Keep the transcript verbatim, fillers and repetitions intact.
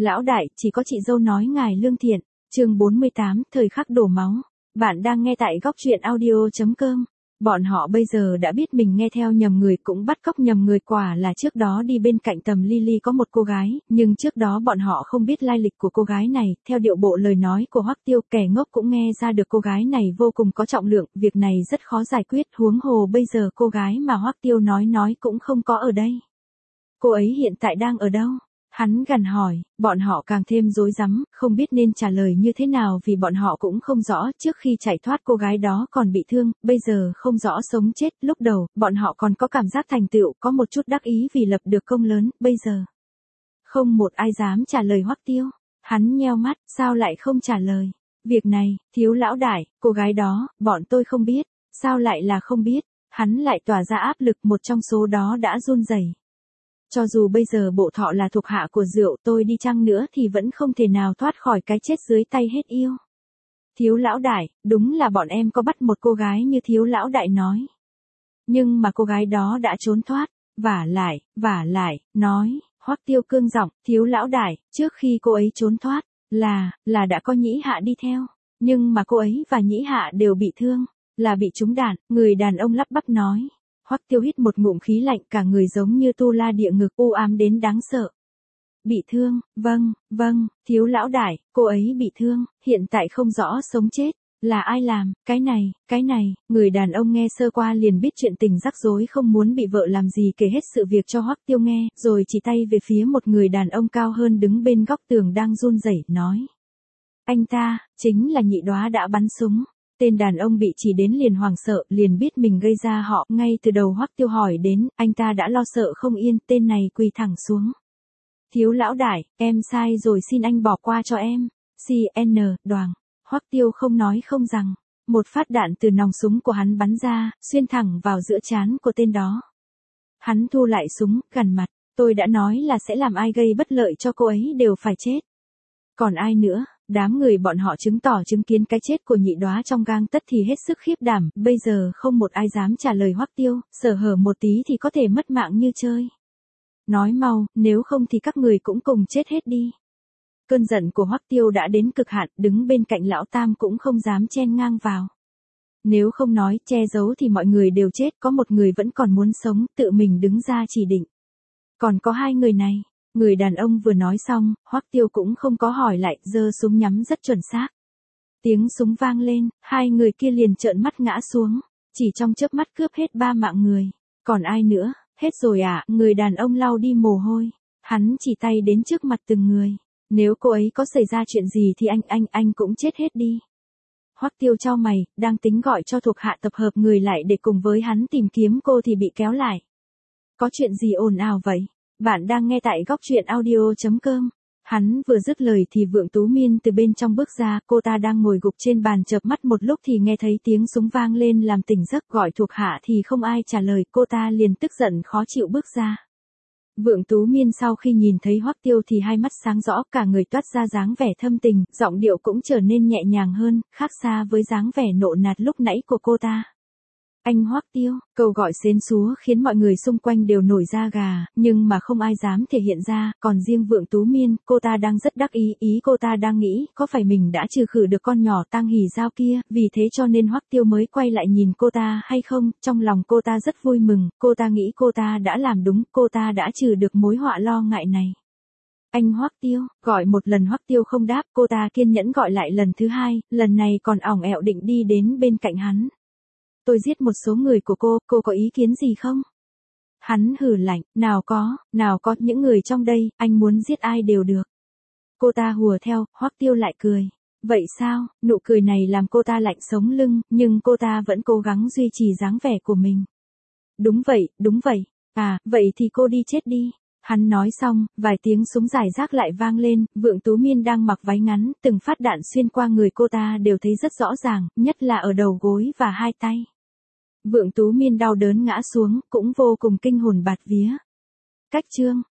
Lão đại, chỉ có chị dâu nói ngài lương thiện. Chương bốn mươi tám, thời khắc đổ máu. Bạn đang nghe tại góc truyện audio chấm com. Bọn họ bây giờ đã biết mình nghe theo nhầm người, cũng bắt cóc nhầm người. Quả là trước đó đi bên cạnh Tầm Lily có một cô gái, nhưng trước đó bọn họ không biết lai lịch của cô gái này. Theo điệu bộ lời nói của Hoắc Tiêu, kẻ ngốc cũng nghe ra được cô gái này vô cùng có trọng lượng, việc này rất khó giải quyết, huống hồ bây giờ cô gái mà Hoắc Tiêu nói nói cũng không có ở đây. Cô ấy hiện tại đang ở đâu? Hắn gằn hỏi. Bọn họ càng thêm rối rắm, không biết nên trả lời như thế nào, vì bọn họ cũng không rõ, trước khi chạy thoát cô gái đó còn bị thương, bây giờ không rõ sống chết. Lúc đầu, bọn họ còn có cảm giác thành tựu, có một chút đắc ý vì lập được công lớn, bây giờ không một ai dám trả lời Hoắc Tiêu. Hắn nheo mắt, sao lại không trả lời? Việc này, thiếu lão đại, cô gái đó, bọn tôi không biết. Sao lại là không biết? Hắn lại tỏa ra áp lực, một trong số đó đã run rẩy. Cho dù bây giờ bộ thọ là thuộc hạ của Diệu tôi đi chăng nữa thì vẫn không thể nào thoát khỏi cái chết dưới tay hết yêu. Thiếu lão đại, đúng là bọn em có bắt một cô gái như thiếu lão đại nói. Nhưng mà cô gái đó đã trốn thoát, vả lại, vả lại, nói, Hoắc Tiêu cương giọng, thiếu lão đại, trước khi cô ấy trốn thoát, là, là đã có Nhĩ Hạ đi theo. Nhưng mà cô ấy và Nhĩ Hạ đều bị thương, là bị trúng đạn, người đàn ông lắp bắp nói. Hoắc Tiêu hít một ngụm khí lạnh, cả người giống như tu la địa ngục, u ám đến đáng sợ. Bị thương, vâng, vâng, thiếu lão đại, cô ấy bị thương, hiện tại không rõ sống chết. Là ai làm, cái này, cái này, người đàn ông nghe sơ qua liền biết chuyện tình rắc rối, không muốn bị vợ làm gì, kể hết sự việc cho Hoắc Tiêu nghe, rồi chỉ tay về phía một người đàn ông cao hơn đứng bên góc tường đang run rẩy, nói. Anh ta, chính là Nhị Đóa đã bắn súng. Tên đàn ông bị chỉ đến liền hoảng sợ, liền biết mình gây ra họ, ngay từ đầu Hoắc Tiêu hỏi đến, anh ta đã lo sợ không yên, tên này quỳ thẳng xuống. Thiếu lão đại, em sai rồi, xin anh bỏ qua cho em. xê en, Đoàng. Hoắc Tiêu không nói không rằng. Một phát đạn từ nòng súng của hắn bắn ra, xuyên thẳng vào giữa trán của tên đó. Hắn thu lại súng, gằn mặt, tôi đã nói là sẽ làm ai gây bất lợi cho cô ấy đều phải chết. Còn ai nữa? Đám người bọn họ chứng tỏ chứng kiến cái chết của Nhị Đóa trong gang tấc thì hết sức khiếp đảm, bây giờ không một ai dám trả lời Hoắc Tiêu, sở hở một tí thì có thể mất mạng như chơi. Nói mau, nếu không thì các người cũng cùng chết hết đi. Cơn giận của Hoắc Tiêu đã đến cực hạn, đứng bên cạnh lão Tam cũng không dám chen ngang vào. Nếu không nói, che giấu thì mọi người đều chết, có một người vẫn còn muốn sống, tự mình đứng ra chỉ định. Còn có hai người này. Người đàn ông vừa nói xong, Hoắc Tiêu cũng không có hỏi lại, giơ súng nhắm rất chuẩn xác. Tiếng súng vang lên, hai người kia liền trợn mắt ngã xuống, chỉ trong chớp mắt cướp hết ba mạng người. Còn ai nữa? Hết rồi à? Người đàn ông lau đi mồ hôi, hắn chỉ tay đến trước mặt từng người. Nếu cô ấy có xảy ra chuyện gì thì anh anh anh cũng chết hết đi. Hoắc Tiêu chau mày, đang tính gọi cho thuộc hạ tập hợp người lại để cùng với hắn tìm kiếm cô thì bị kéo lại. Có chuyện gì ồn ào vậy? Bạn đang nghe tại góc truyện audio chấm com. Hắn vừa dứt lời thì Vượng Tú Miên từ bên trong bước ra, cô ta đang ngồi gục trên bàn chợp mắt một lúc thì nghe thấy tiếng súng vang lên làm tỉnh giấc, gọi thuộc hạ thì không ai trả lời, cô ta liền tức giận khó chịu bước ra. Vượng Tú Miên sau khi nhìn thấy Hoắc Tiêu thì hai mắt sáng rõ, cả người toát ra dáng vẻ thâm tình, giọng điệu cũng trở nên nhẹ nhàng hơn, khác xa với dáng vẻ nộ nạt lúc nãy của cô ta. Anh Hoắc Tiêu, câu gọi xến xúa khiến mọi người xung quanh đều nổi da gà, nhưng mà không ai dám thể hiện ra, còn riêng Vượng Tú Miên, cô ta đang rất đắc ý, ý cô ta đang nghĩ, có phải mình đã trừ khử được con nhỏ Tang Hỉ Giao kia, vì thế cho nên Hoắc Tiêu mới quay lại nhìn cô ta hay không, trong lòng cô ta rất vui mừng, cô ta nghĩ cô ta đã làm đúng, cô ta đã trừ được mối họa lo ngại này. Anh Hoắc Tiêu, gọi một lần Hoắc Tiêu không đáp, cô ta kiên nhẫn gọi lại lần thứ hai, lần này còn ỏng ẹo định đi đến bên cạnh hắn. Tôi giết một số người của cô, cô có ý kiến gì không? Hắn hừ lạnh, nào có, nào có, những người trong đây, anh muốn giết ai đều được. Cô ta hùa theo, Hoắc Tiêu lại cười. Vậy sao? Nụ cười này làm cô ta lạnh sống lưng, nhưng cô ta vẫn cố gắng duy trì dáng vẻ của mình. Đúng vậy, đúng vậy. À, vậy thì cô đi chết đi. Hắn nói xong, vài tiếng súng rải rác lại vang lên, Vượng Tú Miên đang mặc váy ngắn, từng phát đạn xuyên qua người cô ta đều thấy rất rõ ràng, nhất là ở đầu gối và hai tay. Vượng Tú Miên đau đớn ngã xuống, cũng vô cùng kinh hồn bạt vía. Cách chương